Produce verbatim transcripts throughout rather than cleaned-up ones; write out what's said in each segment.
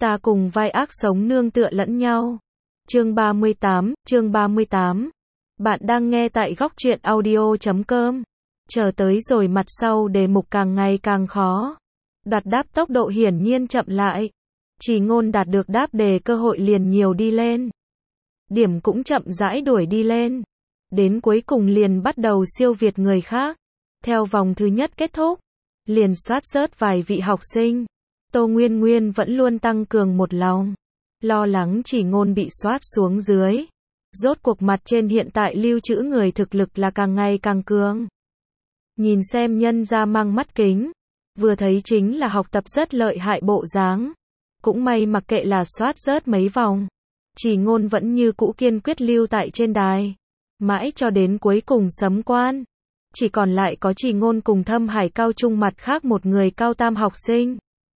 Ta cùng vai ác sống nương tựa lẫn nhau. Chương ba mươi tám, chương ba mươi tám. Bạn đang nghe tại góc truyện audio chấm com. Chờ tới rồi mặt sau đề mục càng ngày càng khó. Đoạt đáp tốc độ hiển nhiên chậm lại. Chỉ Ngôn đạt được đáp đề cơ hội liền nhiều đi lên. Điểm cũng chậm rãi đuổi đi lên. Đến cuối cùng liền bắt đầu siêu việt người khác. Theo vòng thứ nhất kết thúc, liền soát rớt vài vị học sinh. Tô Nguyên Nguyên vẫn luôn tăng cường một lòng. Lo lắng Chỉ Ngôn bị soát xuống dưới. Rốt cuộc mặt trên hiện tại lưu trữ người thực lực là càng ngày càng cường. Nhìn xem nhân ra mang mắt kính. Vừa thấy chính là học tập rất lợi hại bộ dáng. Cũng may mặc kệ là soát rớt mấy vòng. Chỉ Ngôn vẫn như cũ kiên quyết lưu tại trên đài. Mãi cho đến cuối cùng sấm quan. Chỉ còn lại có Chỉ Ngôn cùng Thâm Hải cao trung mặt khác một người cao tam học sinh.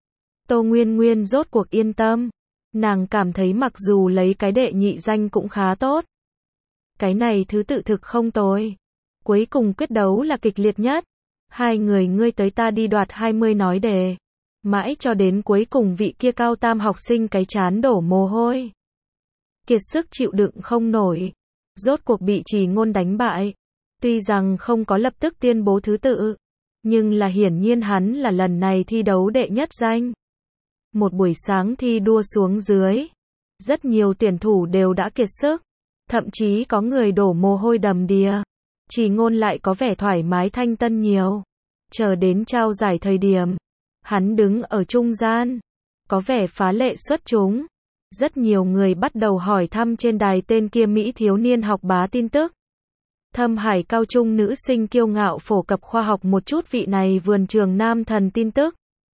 Tô Nguyên Nguyên rốt cuộc yên tâm. Nàng cảm thấy mặc dù lấy cái đệ nhị danh cũng khá tốt. Cái này thứ tự thực không tồi. Cuối cùng quyết đấu là kịch liệt nhất. Hai người ngươi tới ta đi đoạt hai mươi nói đề. Mãi cho đến cuối cùng vị kia cao tam học sinh cái chán đổ mồ hôi. Kiệt sức chịu đựng không nổi. Rốt cuộc bị Chỉ Ngôn đánh bại. Tuy rằng không có lập tức tuyên bố thứ tự. Nhưng là hiển nhiên hắn là lần này thi đấu đệ nhất danh. Một buổi sáng thi đua xuống dưới. Rất nhiều tuyển thủ đều đã kiệt sức. Thậm chí có người đổ mồ hôi đầm đìa. Chỉ Ngôn lại có vẻ thoải mái thanh tân nhiều. Chờ đến trao giải thời điểm. Hắn đứng ở trung gian. Có vẻ phá lệ xuất chúng. Rất nhiều người bắt đầu hỏi thăm trên đài tên kia Mỹ thiếu niên học bá tin tức. Thâm Hải cao trung nữ sinh kiêu ngạo phổ cập khoa học một chút vị này vườn trường nam thần tin tức.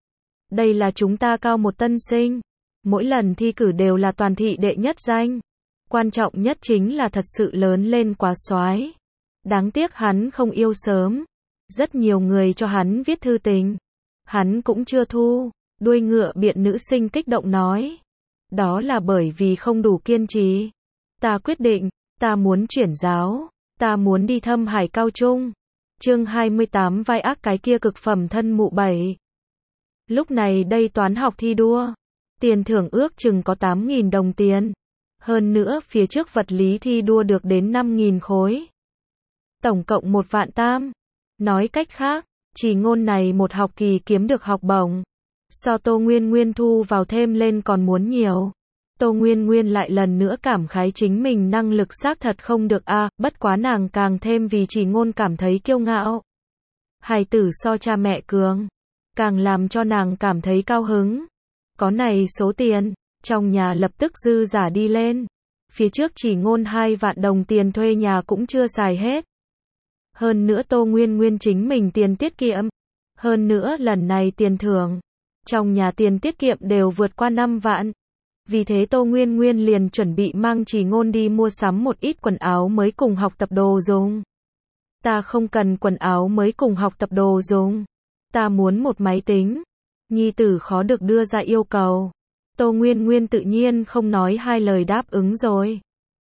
Đây là chúng ta cao một tân sinh. Mỗi lần thi cử đều là toàn thị đệ nhất danh. Quan trọng nhất chính là thật sự lớn lên quá soái. Đáng tiếc hắn không yêu sớm. Rất nhiều người cho hắn viết thư tình. Hắn cũng chưa thu. Đuôi ngựa biện nữ sinh kích động nói. Đó là bởi vì không đủ kiên trì. Ta quyết định, ta muốn chuyển giáo. Ta muốn đi Thâm Hải cao trung. Chương hai mươi tám vai ác cái kia cực phẩm thân mụ bảy. Lúc này đây toán học thi đua. Tiền thưởng ước chừng có tám nghìn đồng tiền. Hơn nữa phía trước vật lý thi đua được đến năm nghìn khối. Tổng cộng một vạn tam. Nói cách khác, Chỉ Ngôn này một học kỳ kiếm được học bổng. So Tô Nguyên Nguyên thu vào thêm lên còn muốn nhiều. Tô Nguyên Nguyên lại lần nữa cảm khái chính mình năng lực xác thật không được a, à, bất quá nàng càng thêm vì Chỉ Ngôn cảm thấy kiêu ngạo. Hài tử so cha mẹ cường, càng làm cho nàng cảm thấy cao hứng. Có này số tiền, trong nhà lập tức dư giả đi lên. Phía trước Chỉ Ngôn hai vạn đồng tiền thuê nhà cũng chưa xài hết. Hơn nữa Tô Nguyên Nguyên chính mình tiền tiết kiệm. Hơn nữa lần này tiền thưởng. Trong nhà tiền tiết kiệm đều vượt qua năm vạn. Vì thế Tô Nguyên Nguyên liền chuẩn bị mang Chỉ Ngôn đi mua sắm một ít quần áo mới cùng học tập đồ dùng. Ta không cần quần áo mới cùng học tập đồ dùng. Ta muốn một máy tính. Nhi tử khó được đưa ra yêu cầu. Tô Nguyên Nguyên tự nhiên không nói hai lời đáp ứng rồi.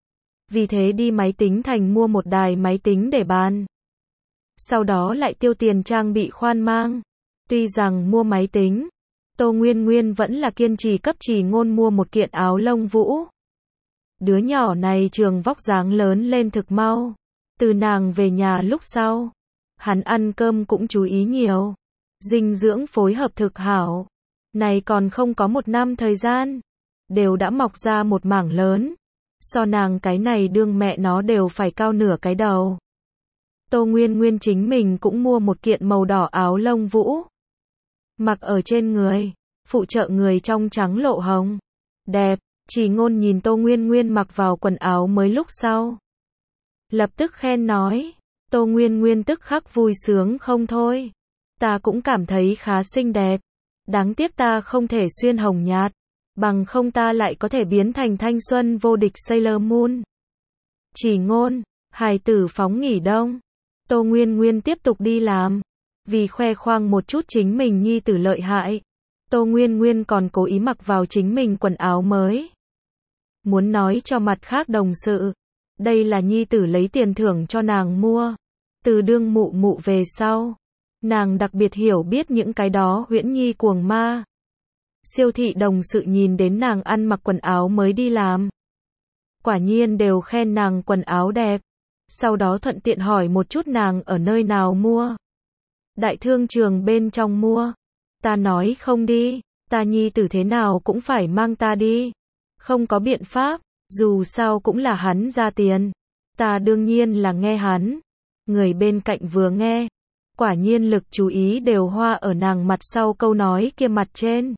Vì thế đi máy tính thành mua một đài máy tính để bàn. Sau đó lại tiêu tiền trang bị khoan mang. Tuy rằng mua máy tính, Tô Nguyên Nguyên vẫn là kiên trì cấp Chỉ Ngôn mua một kiện áo lông vũ. Đứa nhỏ này trường vóc dáng lớn lên thực mau. Từ nàng về nhà lúc sau, hắn ăn cơm cũng chú ý nhiều. Dinh dưỡng phối hợp thực hảo. Này còn không có một năm thời gian, đều đã mọc ra một mảng lớn. So nàng cái này đương mẹ nó đều phải cao nửa cái đầu. Tô Nguyên Nguyên chính mình cũng mua một kiện màu đỏ áo lông vũ. Mặc ở trên người, phụ trợ người trong trắng lộ hồng. Đẹp, Chỉ Ngôn nhìn Tô Nguyên Nguyên mặc vào quần áo mới lúc sau. Lập tức khen nói. Tô Nguyên Nguyên tức khắc vui sướng không thôi. Ta cũng cảm thấy khá xinh đẹp. Đáng tiếc ta không thể xuyên hồng nhạt. Bằng không ta lại có thể biến thành thanh xuân vô địch Sailor Moon. Chỉ Ngôn, hài tử phóng nghỉ đông. Tô Nguyên Nguyên tiếp tục đi làm. Vì khoe khoang một chút chính mình nhi tử lợi hại. Tô Nguyên Nguyên còn cố ý mặc vào chính mình quần áo mới. Muốn nói cho mặt khác đồng sự. Đây là nhi tử lấy tiền thưởng cho nàng mua. Từ đương mụ mụ về sau. Nàng đặc biệt hiểu biết những cái đó huyễn nhi cuồng ma. Siêu thị đồng sự nhìn đến nàng ăn mặc quần áo mới đi làm. Quả nhiên đều khen nàng quần áo đẹp. Sau đó thuận tiện hỏi một chút nàng ở nơi nào mua. Đại thương trường bên trong mua. Ta nói không đi, ta nhi tử thế nào cũng phải mang ta đi. Không có biện pháp, dù sao cũng là hắn ra tiền. Ta đương nhiên là nghe hắn. Người bên cạnh vừa nghe, quả nhiên lực chú ý đều hoa ở nàng mặt sau câu nói kia mặt trên.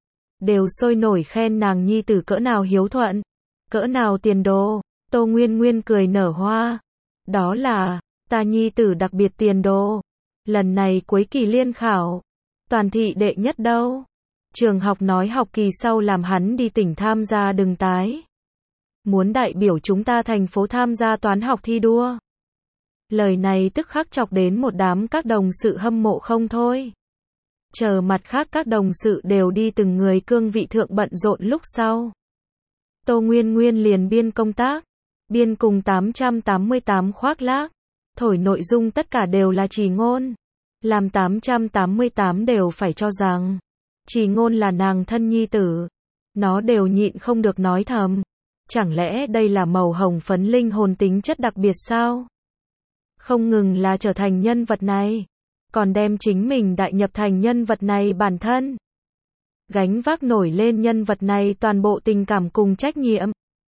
Đều sôi nổi khen nàng nhi tử cỡ nào hiếu thuận, cỡ nào tiền đồ. Tô Nguyên Nguyên cười nở hoa. Đó là, ta nhi tử đặc biệt tiền đồ. Lần này cuối kỳ liên khảo, toàn thị đệ nhất đâu. Trường học nói học kỳ sau làm hắn đi tỉnh tham gia đừng tái. Muốn đại biểu chúng ta thành phố tham gia toán học thi đua. Lời này tức khắc chọc đến một đám các đồng sự hâm mộ không thôi. Chờ mặt khác các đồng sự đều đi từng người cương vị thượng bận rộn lúc sau. Tô Nguyên Nguyên liền biên công tác, biên cùng tám trăm tám mươi tám khoác lác, thổi nội dung tất cả đều là Trì Ngôn. Làm tám trăm tám mươi tám đều phải cho rằng Trì Ngôn là nàng thân nhi tử. Nó đều nhịn không được nói thầm. Chẳng lẽ đây là màu hồng phấn linh hồn tính chất đặc biệt sao? Không ngừng là trở thành nhân vật này, còn đem chính mình đại nhập thành nhân vật này bản thân. Gánh vác nổi lên nhân vật này toàn bộ tình cảm cùng trách nhiệm.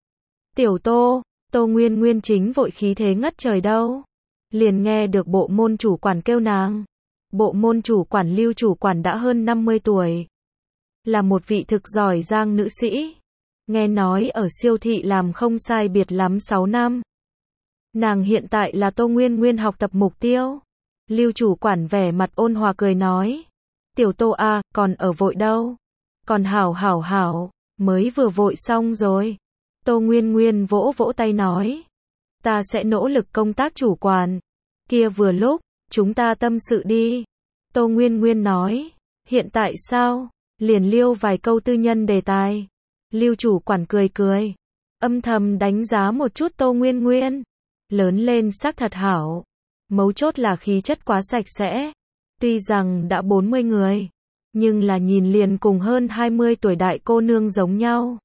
Tiểu Tô, Tô Nguyên Nguyên chính vội khí thế ngất trời đâu. Liền nghe được bộ môn chủ quản kêu nàng. Bộ môn chủ quản Lưu chủ quản đã hơn năm mươi tuổi. Là một vị thực giỏi giang nữ sĩ. Nghe nói ở siêu thị làm không sai biệt lắm sáu năm. Nàng hiện tại là Tô Nguyên Nguyên học tập mục tiêu. Lưu chủ quản vẻ mặt ôn hòa cười nói. Tiểu Tô a, còn ở vội đâu? Còn hảo hảo hảo, mới vừa vội xong rồi. Tô Nguyên Nguyên vỗ vỗ tay nói. Ta sẽ nỗ lực công tác chủ quản. Kia vừa lúc, chúng ta tâm sự đi. Tô Nguyên Nguyên nói. Hiện tại sao? Liền liêu vài câu tư nhân đề tài. Lưu chủ quản cười cười. Âm thầm đánh giá một chút Tô Nguyên Nguyên. Lớn lên sắc thật hảo. Mấu chốt là khí chất quá sạch sẽ. Tuy rằng đã bốn mươi người, nhưng là nhìn liền cùng hơn hai mươi tuổi đại cô nương giống nhau.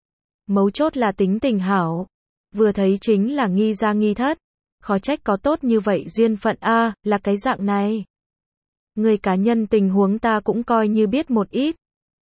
Mấu chốt là tính tình hảo. Vừa thấy chính là nghi ra nghi thất. Khó trách có tốt như vậy duyên phận a, là cái dạng này. Người cá nhân tình huống ta cũng coi như biết một ít.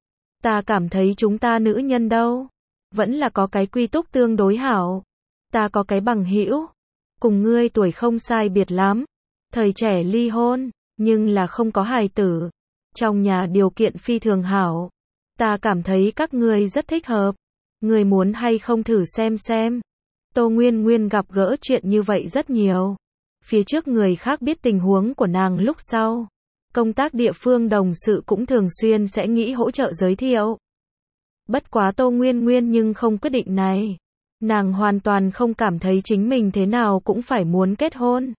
Ta cảm thấy chúng ta nữ nhân đâu, vẫn là có cái quy túc tương đối hảo. Ta có cái bằng hữu, cùng ngươi tuổi không sai biệt lắm, thời trẻ ly hôn, nhưng là không có hài tử. Trong nhà điều kiện phi thường hảo. Ta cảm thấy các ngươi rất thích hợp. Ngươi muốn hay không thử xem xem. Tô Nguyên Nguyên gặp gỡ chuyện như vậy rất nhiều. Phía trước người khác biết tình huống của nàng lúc sau. Công tác địa phương đồng sự cũng thường xuyên sẽ nghĩ hỗ trợ giới thiệu. Bất quá Tô Nguyên Nguyên nhưng không quyết định này. Nàng hoàn toàn không cảm thấy chính mình thế nào cũng phải muốn kết hôn.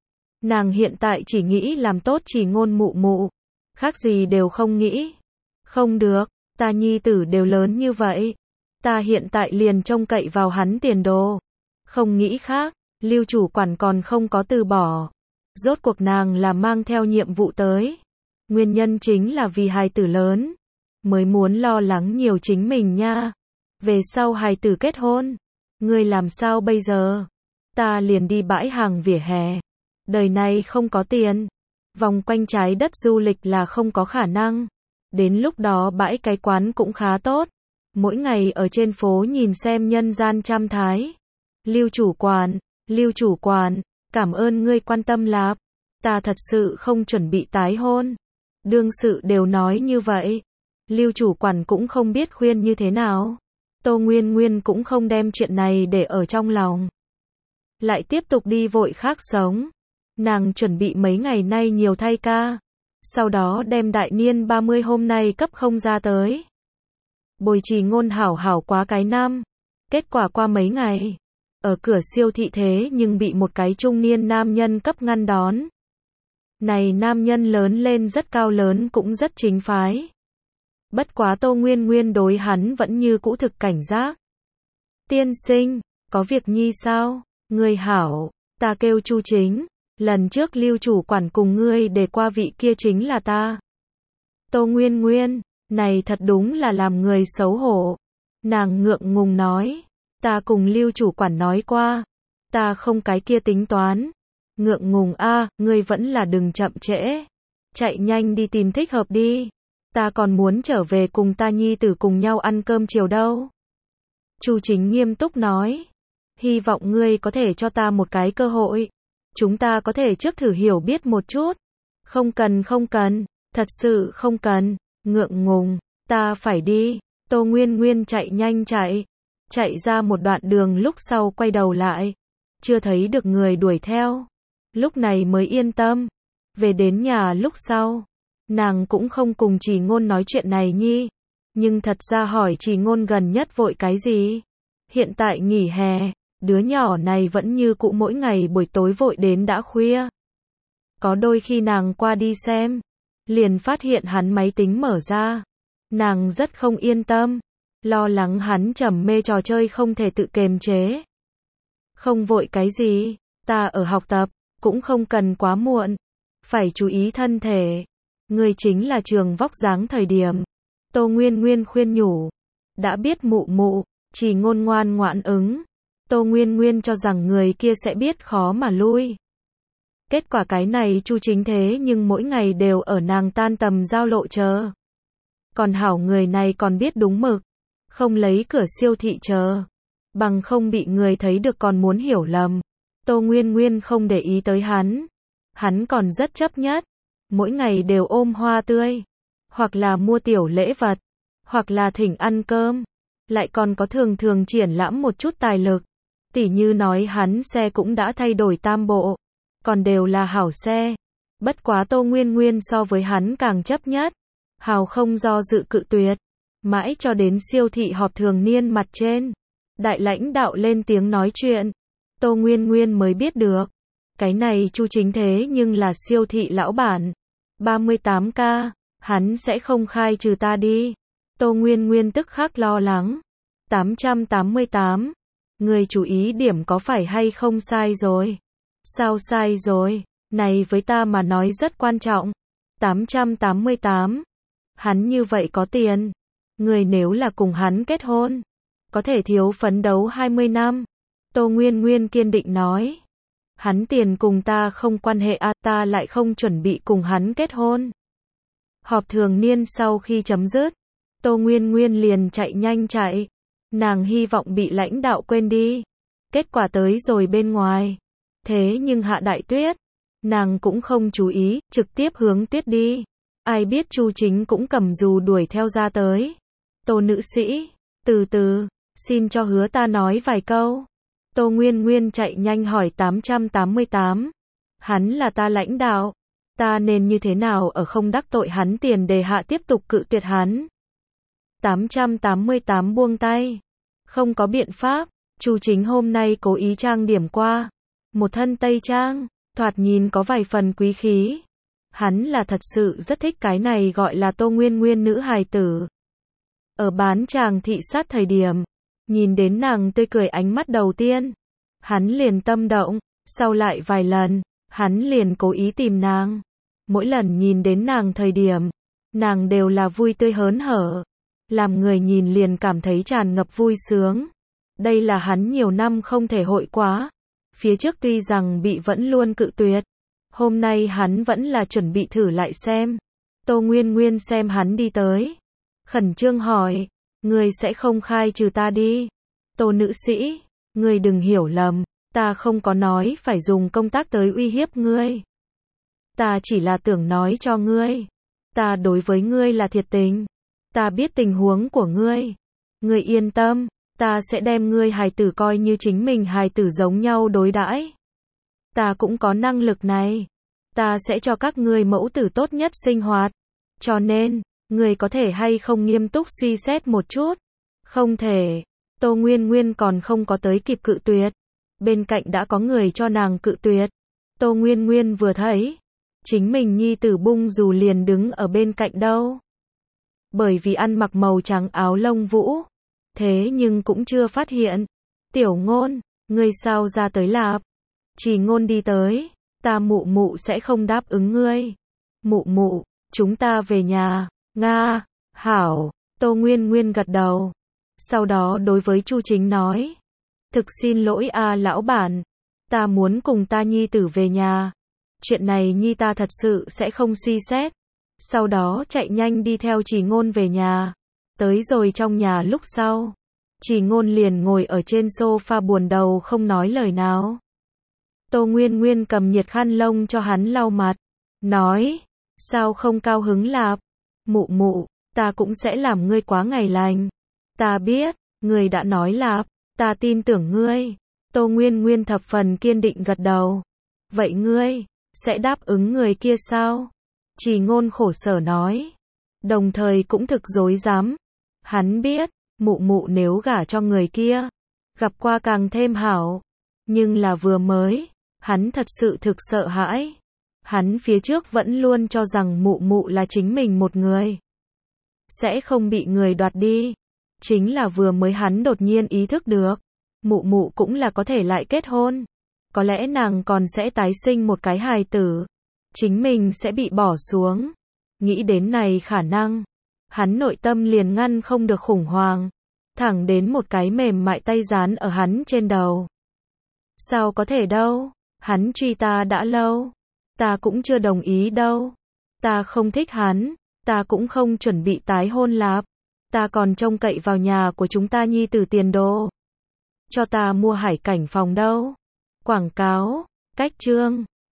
Nàng hiện tại chỉ nghĩ làm tốt Trì Ngôn mụ mụ. Khác gì đều không nghĩ. Không được, ta nhi tử đều lớn như vậy. Ta hiện tại liền trông cậy vào hắn tiền đồ. Không nghĩ khác, Lưu chủ quản còn không có từ bỏ. Rốt cuộc nàng là mang theo nhiệm vụ tới. Nguyên nhân chính là vì hài tử lớn. Mới muốn lo lắng nhiều chính mình nha. Về sau hài tử kết hôn. Ngươi làm sao bây giờ? Ta liền đi bãi hàng vỉa hè. Đời này không có tiền. Vòng quanh trái đất du lịch là không có khả năng. Đến lúc đó bãi cái quán cũng khá tốt. Mỗi ngày ở trên phố nhìn xem nhân gian trăm thái. Lưu chủ quản, Lưu chủ quản, cảm ơn ngươi quan tâm lạp. Ta thật sự không chuẩn bị tái hôn. Đương sự đều nói như vậy. Lưu chủ quản cũng không biết khuyên như thế nào. Tô Nguyên Nguyên cũng không đem chuyện này để ở trong lòng. Lại tiếp tục đi vội khác sống. Nàng chuẩn bị mấy ngày nay nhiều thay ca. Sau đó đem đại niên ba mươi hôm nay cấp không ra tới. Bồi Trì Ngôn hảo hảo quá cái năm. Kết quả qua mấy ngày. Ở cửa siêu thị thế nhưng bị một cái trung niên nam nhân cấp ngăn đón. Này nam nhân lớn lên rất cao lớn cũng rất chính phái. Bất quá Tô Nguyên Nguyên đối hắn vẫn như cũ thực cảnh giác. Tiên sinh, có việc nhi sao? Ngươi hảo, ta kêu Chu Chính. Lần trước Lưu chủ quản cùng ngươi để qua vị kia chính là ta. Tô Nguyên Nguyên, Này thật đúng là làm người xấu hổ. Nàng ngượng ngùng nói. Ta cùng Lưu chủ quản nói qua. Ta không cái kia tính toán. Ngượng ngùng a, ngươi vẫn là đừng chậm trễ. Chạy nhanh đi tìm thích hợp đi. Ta còn muốn trở về cùng ta nhi tử cùng nhau ăn cơm chiều đâu. Chu Chính nghiêm túc nói. Hy vọng ngươi có thể cho ta một cái cơ hội. Chúng ta có thể trước thử hiểu biết một chút. Không cần không cần, thật sự không cần. Ngượng ngùng, ta phải đi. Tô Nguyên Nguyên chạy nhanh chạy. Chạy ra một đoạn đường lúc sau quay đầu lại. Chưa thấy được người đuổi theo. Lúc này mới yên tâm. Về đến nhà lúc sau. Nàng cũng không cùng Trì Ngôn nói chuyện này nhi. Nhưng thật ra hỏi Trì Ngôn gần nhất vội cái gì. Hiện tại nghỉ hè. Đứa nhỏ này vẫn như cũ mỗi ngày buổi tối vội đến đã khuya. Có đôi khi nàng qua đi xem. Liền phát hiện hắn máy tính mở ra. Nàng rất không yên tâm. Lo lắng hắn trầm mê trò chơi không thể tự kiềm chế. Không vội cái gì. Ta ở học tập. Cũng không cần quá muộn. Phải chú ý thân thể. Người chính là trường vóc dáng thời điểm. Tô Nguyên Nguyên khuyên nhủ. Đã biết mụ mụ. Trì Ngôn ngoan ngoãn ứng. Tô Nguyên Nguyên cho rằng người kia sẽ biết khó mà lui. Kết quả cái này Chu Chính thế nhưng mỗi ngày đều ở nàng tan tầm giao lộ chờ. Còn hảo người này còn biết đúng mực. Không lấy cửa siêu thị chờ. Bằng không bị người thấy được còn muốn hiểu lầm. Tô Nguyên Nguyên không để ý tới hắn. Hắn còn rất chấp nhất. Mỗi ngày đều ôm hoa tươi. Hoặc là mua tiểu lễ vật. Hoặc là thỉnh ăn cơm. Lại còn có thường thường triển lãm một chút tài lực. Tỉ như nói hắn xe cũng đã thay đổi tam bộ. Còn đều là hảo xe. Bất quá Tô Nguyên Nguyên so với hắn càng chấp nhất. Hào không do dự cự tuyệt. Mãi cho đến siêu thị họp thường niên mặt trên. Đại lãnh đạo lên tiếng nói chuyện. Tô Nguyên Nguyên mới biết được. Cái này Chu Chính thế nhưng là siêu thị lão bản. ba mươi tám k. Hắn sẽ không khai trừ ta đi. Tô Nguyên Nguyên tức khắc lo lắng. tám trăm tám mươi tám. Người chú ý điểm có phải hay không sai rồi? Sao sai rồi? Này với ta mà nói rất quan trọng. tám trăm tám mươi tám. Hắn như vậy có tiền. Người nếu là cùng hắn kết hôn. Có thể thiếu phấn đấu hai mươi năm. Tô Nguyên Nguyên kiên định nói. Hắn tiền cùng ta không quan hệ à, ta lại không chuẩn bị cùng hắn kết hôn. Họp thường niên sau khi chấm dứt. Tô Nguyên Nguyên liền chạy nhanh chạy. Nàng hy vọng bị lãnh đạo quên đi. Kết quả tới rồi bên ngoài. Thế nhưng hạ đại tuyết. Nàng cũng không chú ý, trực tiếp hướng tuyết đi. Ai biết Chu Chính cũng cầm dù đuổi theo ra tới. Tô nữ sĩ, từ từ, xin cho hứa ta nói vài câu. Tô Nguyên Nguyên chạy nhanh hỏi tám trăm tám mươi tám. Hắn là ta lãnh đạo. Ta nên như thế nào ở không đắc tội hắn tiền đề hạ tiếp tục cự tuyệt hắn. tám trăm tám mươi tám buông tay. Không có biện pháp. Chu Chính hôm nay cố ý trang điểm qua. Một thân tây trang. Thoạt nhìn có vài phần quý khí. Hắn là thật sự rất thích cái này gọi là Tô Nguyên Nguyên nữ hài tử. Ở bán tràng thị sát thời điểm. Nhìn đến nàng tươi cười ánh mắt đầu tiên. Hắn liền tâm động. Sau lại vài lần. Hắn liền cố ý tìm nàng. Mỗi lần nhìn đến nàng thời điểm. Nàng đều là vui tươi hớn hở. Làm người nhìn liền cảm thấy tràn ngập vui sướng. Đây là hắn nhiều năm không thể hội quá. Phía trước tuy rằng bị vẫn luôn cự tuyệt. Hôm nay hắn vẫn là chuẩn bị thử lại xem. Tô Nguyên Nguyên xem hắn đi tới. Khẩn trương hỏi. Người sẽ không khai trừ ta đi. Tô nữ sĩ. Người đừng hiểu lầm. Ta không có nói phải dùng công tác tới uy hiếp ngươi. Ta chỉ là tưởng nói cho ngươi. Ta đối với ngươi là thiệt tình. Ta biết tình huống của ngươi. Ngươi yên tâm. Ta sẽ đem ngươi hài tử coi như chính mình hài tử giống nhau đối đãi. Ta cũng có năng lực này. Ta sẽ cho các ngươi mẫu tử tốt nhất sinh hoạt. Cho nên, ngươi có thể hay không nghiêm túc suy xét một chút. Không thể. Tô Nguyên Nguyên còn không có tới kịp cự tuyệt. Bên cạnh đã có người cho nàng cự tuyệt. Tô Nguyên Nguyên vừa thấy. Chính mình nhi tử bung dù liền đứng ở bên cạnh đâu. Bởi vì ăn mặc màu trắng áo lông vũ. Thế nhưng cũng chưa phát hiện. Tiểu Ngôn, ngươi sao ra tới lạp? Chỉ Ngôn đi tới. Ta mụ mụ sẽ không đáp ứng ngươi. Mụ mụ, chúng ta về nhà. Nga. Hảo, Tô Nguyên Nguyên gật đầu. Sau đó đối với Chu Chính nói. Thực xin lỗi a lão bản. Ta muốn cùng ta nhi tử về nhà. Chuyện này nhi ta thật sự sẽ không suy xét. Sau đó chạy nhanh đi theo Trì Ngôn về nhà. Tới rồi trong nhà lúc sau. Trì Ngôn liền ngồi ở trên sofa buồn đầu không nói lời nào. Tô Nguyên Nguyên cầm nhiệt khăn lông cho hắn lau mặt. Nói. Sao không cao hứng lạp? Mụ mụ, ta cũng sẽ làm ngươi quá ngày lành. Ta biết, ngươi đã nói lạp. Ta tin tưởng ngươi. Tô Nguyên Nguyên thập phần kiên định gật đầu. Vậy ngươi sẽ đáp ứng người kia sao? Trì Ngôn khổ sở nói. Đồng thời cũng thực dối dám. Hắn biết, mụ mụ nếu gả cho người kia, gặp qua càng thêm hảo. Nhưng là vừa mới, hắn thật sự thực sợ hãi. Hắn phía trước vẫn luôn cho rằng mụ mụ là chính mình một người. Sẽ không bị người đoạt đi. Chính là vừa mới hắn đột nhiên ý thức được. Mụ mụ cũng là có thể lại kết hôn. Có lẽ nàng còn sẽ tái sinh một cái hài tử. Chính mình sẽ bị bỏ xuống. Nghĩ đến này khả năng. Hắn nội tâm liền ngăn không được khủng hoảng. Thẳng đến một cái mềm mại tay dán ở hắn trên đầu. Sao có thể đâu. Hắn truy ta đã lâu. Ta cũng chưa đồng ý đâu. Ta không thích hắn. Ta cũng không chuẩn bị tái hôn lạp. Ta còn trông cậy vào nhà của chúng ta nhi tử tiền đồ. Cho ta mua hải cảnh phòng đâu. Quảng cáo, cách chương.